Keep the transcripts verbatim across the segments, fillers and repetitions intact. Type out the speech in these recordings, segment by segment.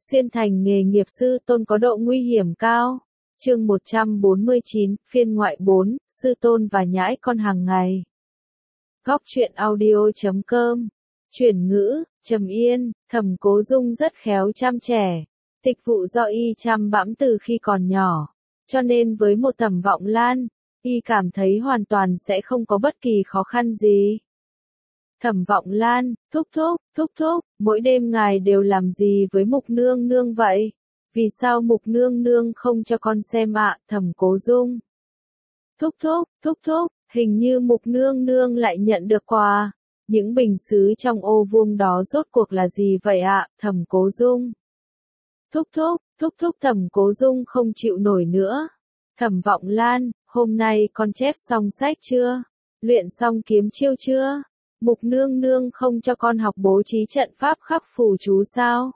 Xuyên thành nghề nghiệp sư tôn có độ nguy hiểm cao. Chương một trăm bốn mươi chín, phiên ngoại bốn, sư tôn và nhãi con hàng ngày. Góc truyện audio chấm com. Chuyển ngữ, Trầm Yên, Thẩm Cố Dung rất khéo chăm trẻ. Tịch vụ do y chăm bẵm từ khi còn nhỏ. Cho nên với một Thẩm Vọng Lan, y cảm thấy hoàn toàn sẽ không có bất kỳ khó khăn gì. Thẩm Vọng Lan, thúc thúc, thúc thúc, mỗi đêm ngài đều làm gì với Mục Nương Nương vậy? Vì sao Mục Nương Nương không cho con xem ạ? Thẩm Cố Dung. Thúc thúc, thúc thúc, hình như Mục Nương Nương lại nhận được quà. Những bình sứ trong ô vuông đó rốt cuộc là gì vậy ạ? Thẩm Cố Dung. Thúc thúc, thúc thúc Thẩm Cố Dung không chịu nổi nữa. Thẩm Vọng Lan, hôm nay con chép xong sách chưa? Luyện xong kiếm chiêu chưa? Mục Nương Nương không cho con học bố trí trận pháp khắc phù chú sao?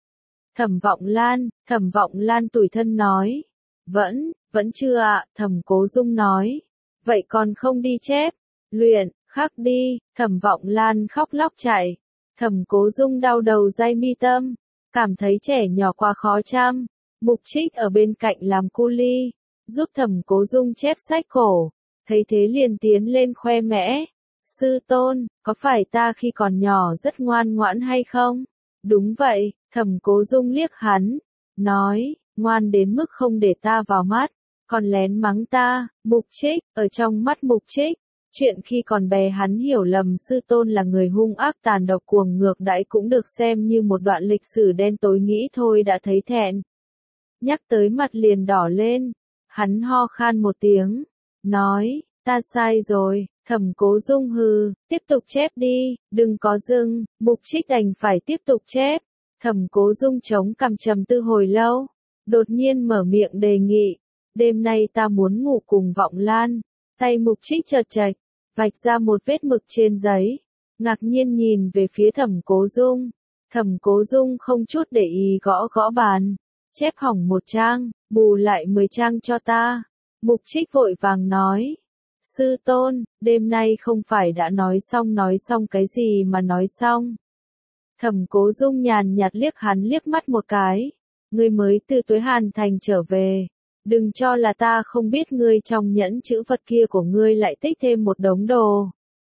Thẩm Vọng Lan, Thẩm Vọng Lan tủi thân nói. Vẫn, vẫn chưa ạ, Thẩm Cố Dung nói. Vậy con không đi chép, luyện, khắc đi, Thẩm Vọng Lan khóc lóc chạy. Thẩm Cố Dung đau đầu day mi tâm, cảm thấy trẻ nhỏ quá khó chăm. Mục Trích ở bên cạnh làm cu li, giúp Thẩm Cố Dung chép sách cổ, thấy thế liền tiến lên khoe mẽ. Sư tôn, có phải ta khi còn nhỏ rất ngoan ngoãn hay không? Đúng vậy, Thẩm Cố Dung liếc hắn, nói, ngoan đến mức không để ta vào mắt, còn lén mắng ta. Mục Trích, ở trong mắt Mục Trích, chuyện khi còn bé hắn hiểu lầm sư tôn là người hung ác tàn độc cuồng ngược đãi cũng được xem như một đoạn lịch sử đen tối, nghĩ thôi đã thấy thẹn. Nhắc tới mặt liền đỏ lên, hắn ho khan một tiếng, nói, ta sai rồi. Thẩm Cố Dung hừ, tiếp tục chép đi, đừng có dừng. Mục Trích đành phải tiếp tục chép. Thẩm Cố Dung chống cằm trầm tư hồi lâu, đột nhiên mở miệng đề nghị, đêm nay ta muốn ngủ cùng Vọng Lan. Tay Mục Trích chợt chạch, vạch ra một vết mực trên giấy, ngạc nhiên nhìn về phía Thẩm Cố Dung. Thẩm Cố Dung không chút để ý gõ gõ bàn, chép hỏng một trang, bù lại mười trang cho ta. Mục Trích vội vàng nói, sư tôn, đêm nay không phải đã nói xong nói xong cái gì mà nói xong. Thẩm Cố Dung nhàn nhạt liếc hắn liếc mắt một cái, ngươi mới từ Tuế Hàn Thành trở về, đừng cho là ta không biết ngươi trong nhẫn chữ vật kia của ngươi lại tích thêm một đống đồ.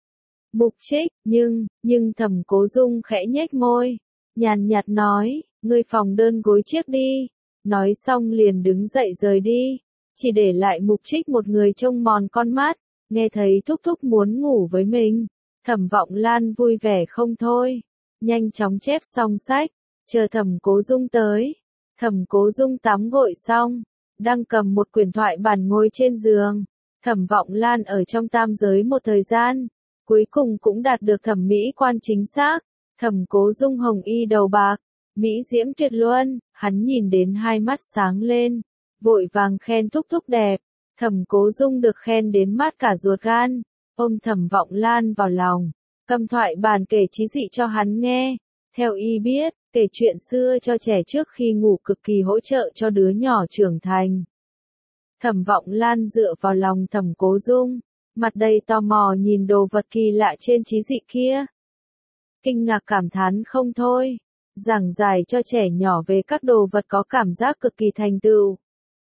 Mục Trích, nhưng, nhưng Thẩm Cố Dung khẽ nhếch môi, nhàn nhạt nói, ngươi phòng đơn gối chiếc đi, nói xong liền đứng dậy rời đi. Chỉ để lại Mục Trích một người trông mòn con mắt, nghe thấy thúc thúc muốn ngủ với mình. Thẩm Vọng Lan vui vẻ không thôi, nhanh chóng chép xong sách, chờ Thẩm Cố Dung tới. Thẩm Cố Dung tắm gội xong, đang cầm một quyển thoại bản ngồi trên giường. Thẩm Vọng Lan ở trong tam giới một thời gian, cuối cùng cũng đạt được thẩm mỹ quan chính xác. Thẩm Cố Dung hồng y đầu bạc, mỹ diễm tuyệt luân, hắn nhìn đến hai mắt sáng lên, vội vàng khen thúc thúc đẹp. Thẩm Cố Dung được khen đến mát cả ruột gan, ôm Thẩm Vọng Lan vào lòng, cầm thoại bản kể chí dị cho hắn nghe. Theo y biết, kể chuyện xưa cho trẻ trước khi ngủ cực kỳ hỗ trợ cho đứa nhỏ trưởng thành. Thẩm Vọng Lan dựa vào lòng Thẩm Cố Dung, mặt đầy tò mò nhìn đồ vật kỳ lạ trên chí dị kia. Kinh ngạc cảm thán không thôi, giảng giải cho trẻ nhỏ về các đồ vật có cảm giác cực kỳ thành tựu.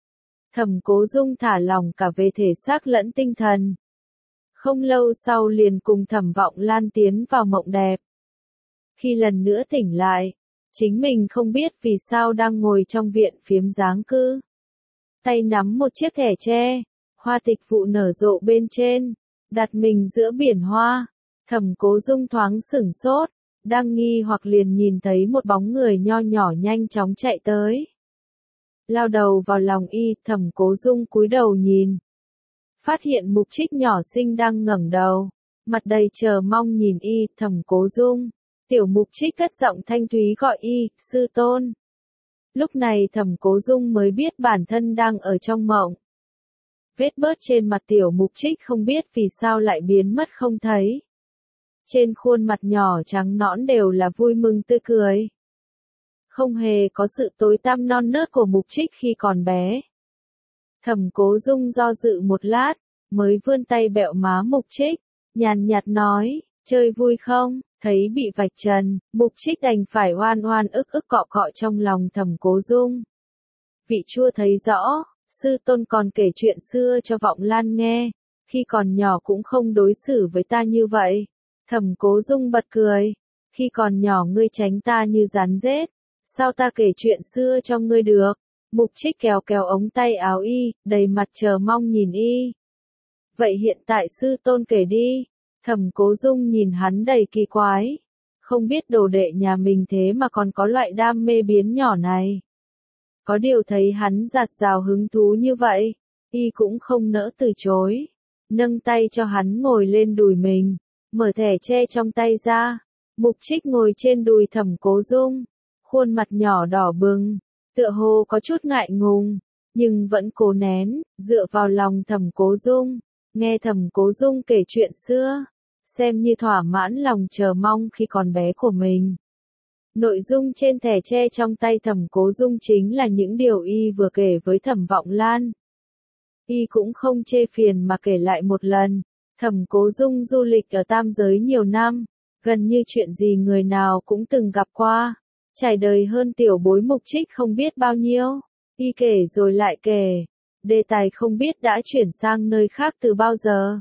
Thẩm Cố Dung thả lỏng cả về thể xác lẫn tinh thần. Không lâu sau liền cùng Thẩm Vọng Lan tiến vào mộng đẹp. Khi lần nữa tỉnh lại, chính mình không biết vì sao đang ngồi trong viện phiếm dáng cư. Tay nắm một chiếc thẻ tre, hoa tịch vụ nở rộ bên trên, đặt mình giữa biển hoa. Thẩm Cố Dung thoáng sửng sốt, đang nghi hoặc liền nhìn thấy một bóng người nho nhỏ nhanh chóng chạy tới. Lao đầu vào lòng y, Thẩm Cố Dung cúi đầu nhìn. Phát hiện Mục Trích nhỏ xinh đang ngẩng đầu, mặt đầy chờ mong nhìn y. Thẩm Cố Dung, tiểu Mục Trích cất giọng thanh thúy gọi y, sư tôn. Lúc này Thẩm Cố Dung mới biết bản thân đang ở trong mộng. Vết bớt trên mặt tiểu Mục Trích không biết vì sao lại biến mất không thấy. Trên khuôn mặt nhỏ trắng nõn đều là vui mừng tươi cười. Không hề có sự tối tăm non nớt của Mục Trích khi còn bé. Thẩm Cố Dung do dự một lát, mới vươn tay bẹo má Mục Trích, nhàn nhạt nói, Chơi vui không? Thấy bị vạch trần, Mục Trích đành phải oan oan ức ức cọ cọ trong lòng Thẩm Cố Dung. Vị Chua thấy rõ, sư tôn còn kể chuyện xưa cho Vọng Lan nghe, khi còn nhỏ cũng không đối xử với ta như vậy. Thẩm Cố Dung bật cười, khi còn nhỏ ngươi tránh ta như rắn rết, sao ta kể chuyện xưa cho ngươi được? Mục Trích kéo kéo ống tay áo y, đầy mặt chờ mong nhìn y. Vậy hiện tại sư tôn kể đi. Thẩm Cố Dung nhìn hắn đầy kỳ quái, không biết đồ đệ nhà mình thế mà còn có loại đam mê biến nhỏ này. Có điều thấy hắn dạt dào hứng thú như vậy, y cũng không nỡ từ chối, nâng tay cho hắn ngồi lên đùi mình, mở thẻ tre trong tay ra. Mục Trích ngồi trên đùi Thẩm Cố Dung, khuôn mặt nhỏ đỏ bừng, tựa hồ có chút ngại ngùng, nhưng vẫn cố nén, dựa vào lòng Thẩm Cố Dung, nghe Thẩm Cố Dung kể chuyện xưa, xem như thỏa mãn lòng chờ mong khi còn bé của mình. Nội dung trên thẻ tre trong tay Thẩm Cố Dung chính là những điều y vừa kể với Thẩm Vọng Lan. Y cũng không chê phiền mà kể lại một lần. Thẩm Cố Dung du lịch ở tam giới nhiều năm, gần như chuyện gì người nào cũng từng gặp qua. Trải đời hơn tiểu bối Mục Trích không biết bao nhiêu. Y kể rồi lại kể. Đề tài không biết đã chuyển sang nơi khác từ bao giờ.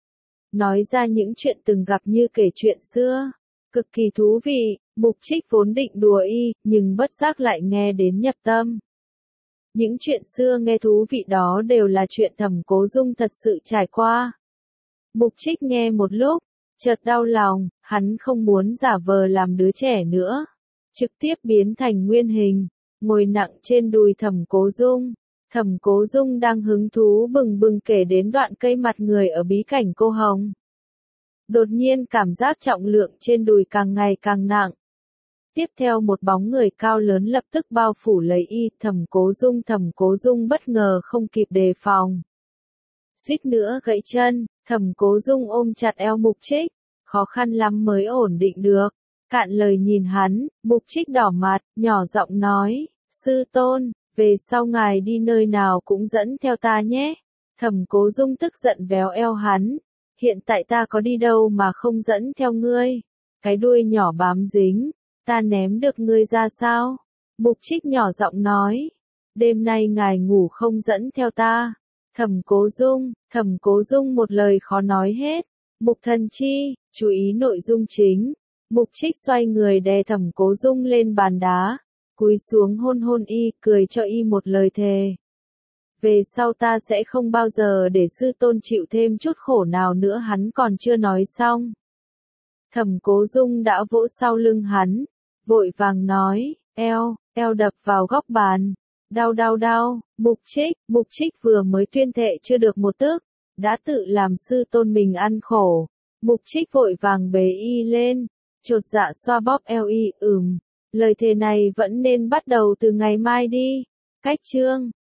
Nói ra những chuyện từng gặp như kể chuyện xưa. Cực kỳ thú vị, Mục Trích vốn định đùa y, nhưng bất giác lại nghe đến nhập tâm. Những chuyện xưa nghe thú vị đó đều là chuyện Thẩm Cố Dung thật sự trải qua. Mục Trích nghe một lúc, chợt đau lòng, hắn không muốn giả vờ làm đứa trẻ nữa. Trực tiếp biến thành nguyên hình, ngồi nặng trên đùi Thẩm Cố Dung. Thẩm Cố Dung đang hứng thú bừng bừng kể đến đoạn cây mặt người ở bí cảnh Cô Hồng. Đột nhiên cảm giác trọng lượng trên đùi càng ngày càng nặng. Tiếp theo một bóng người cao lớn lập tức bao phủ lấy y, Thẩm Cố Dung Thẩm Cố Dung bất ngờ không kịp đề phòng. Suýt nữa gãy chân, Thẩm Cố Dung ôm chặt eo Mục Trích, khó khăn lắm mới ổn định được. Cạn lời nhìn hắn, Mục Trích đỏ mặt, nhỏ giọng nói, sư tôn, về sau ngài đi nơi nào cũng dẫn theo ta nhé. Thẩm Cố Dung tức giận véo eo hắn, hiện tại ta có đi đâu mà không dẫn theo ngươi, cái đuôi nhỏ bám dính, ta ném được ngươi ra sao? Mục Trích nhỏ giọng nói, đêm nay ngài ngủ không dẫn theo ta. Thẩm Cố Dung, Thẩm Cố Dung một lời khó nói hết. Mục Thần Chi, chú ý nội dung chính. Mục Trích xoay người đè Thẩm Cố Dung lên bàn đá, cúi xuống hôn hôn y, cười cho y một lời thề. Về sau ta sẽ không bao giờ để sư tôn chịu thêm chút khổ nào nữa. Hắn còn chưa nói xong, Thẩm Cố Dung đã vỗ sau lưng hắn, vội vàng nói, eo, eo đập vào góc bàn, đau đau đau. Mục Trích, Mục Trích vừa mới tuyên thệ chưa được một tức, đã tự làm sư tôn mình ăn khổ. Mục Trích vội vàng bế y lên, chột dạ xoa bóp eo y, ừm, lời thề này vẫn nên bắt đầu từ ngày mai đi. Cách chương